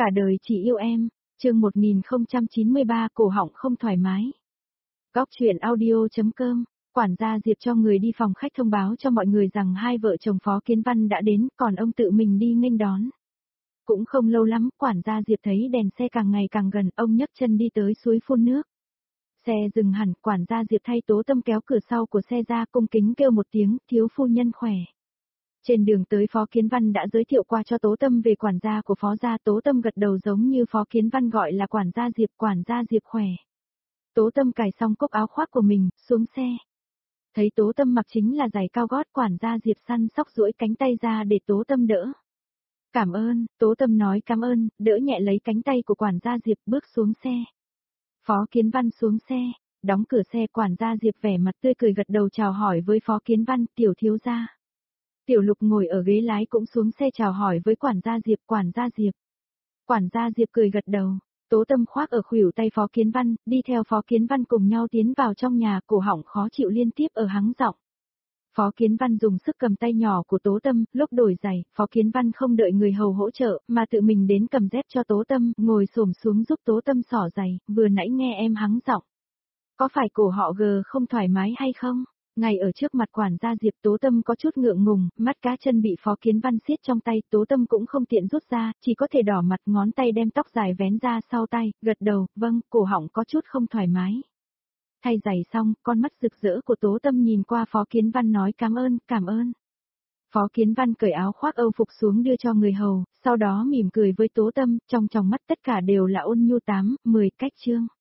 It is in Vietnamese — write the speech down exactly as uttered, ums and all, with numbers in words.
Cả đời chỉ yêu em, chương một nghìn không trăm chín mươi ba cổ họng không thoải mái. Góc truyện audio.com, quản gia Diệp cho người đi phòng khách thông báo cho mọi người rằng hai vợ chồng Phó Kiến Văn đã đến, còn ông tự mình đi nghênh đón. Cũng không lâu lắm, quản gia Diệp thấy đèn xe càng ngày càng gần, ông nhấc chân đi tới suối phun nước. Xe dừng hẳn, quản gia Diệp thay Tố Tâm kéo cửa sau của xe ra, cung kính kêu một tiếng, thiếu phu nhân khỏe. Trên đường tới, Phó Kiến Văn đã giới thiệu qua cho Tố Tâm về quản gia của Phó gia. Tố Tâm gật đầu giống như Phó Kiến Văn gọi là quản gia Diệp, quản gia Diệp khỏe. Tố Tâm cài xong cúc áo khoác của mình, xuống xe. Thấy Tố Tâm mặc chính là giày cao gót, quản gia Diệp săn sóc duỗi cánh tay ra để Tố Tâm đỡ. Cảm ơn, Tố Tâm nói cảm ơn, đỡ nhẹ lấy cánh tay của quản gia Diệp, bước xuống xe. Phó Kiến Văn xuống xe, đóng cửa xe, quản gia Diệp vẻ mặt tươi cười gật đầu chào hỏi với Phó Kiến Văn, tiểu thiếu gia. Tiểu Lục ngồi ở ghế lái cũng xuống xe chào hỏi với quản gia Diệp, quản gia Diệp. Quản gia Diệp cười gật đầu, Tố Tâm khoác ở khuỷu tay Phó Kiến Văn, đi theo Phó Kiến Văn cùng nhau tiến vào trong nhà, cổ họng khó chịu liên tiếp ở hắng giọng. Phó Kiến Văn dùng sức cầm tay nhỏ của Tố Tâm, lúc đổi giày, Phó Kiến Văn không đợi người hầu hỗ trợ, mà tự mình đến cầm dép cho Tố Tâm, ngồi xổm xuống giúp Tố Tâm xỏ giày, vừa nãy nghe em hắng giọng. Có phải cổ họ gờ không thoải mái hay không? Ngay ở trước mặt quản gia Diệp, Tố Tâm có chút ngượng ngùng, mắt cá chân bị Phó Kiến Văn siết trong tay, Tố Tâm cũng không tiện rút ra, chỉ có thể đỏ mặt, ngón tay đem tóc dài vén ra sau tay, gật đầu, vâng, cổ họng có chút không thoải mái. Thay giày xong, con mắt rực rỡ của Tố Tâm nhìn qua Phó Kiến Văn nói cảm ơn, cảm ơn. Phó Kiến Văn cởi áo khoác Âu phục xuống đưa cho người hầu, sau đó mỉm cười với Tố Tâm, trong tròng mắt tất cả đều là ôn nhu. Tám, mười cách chương.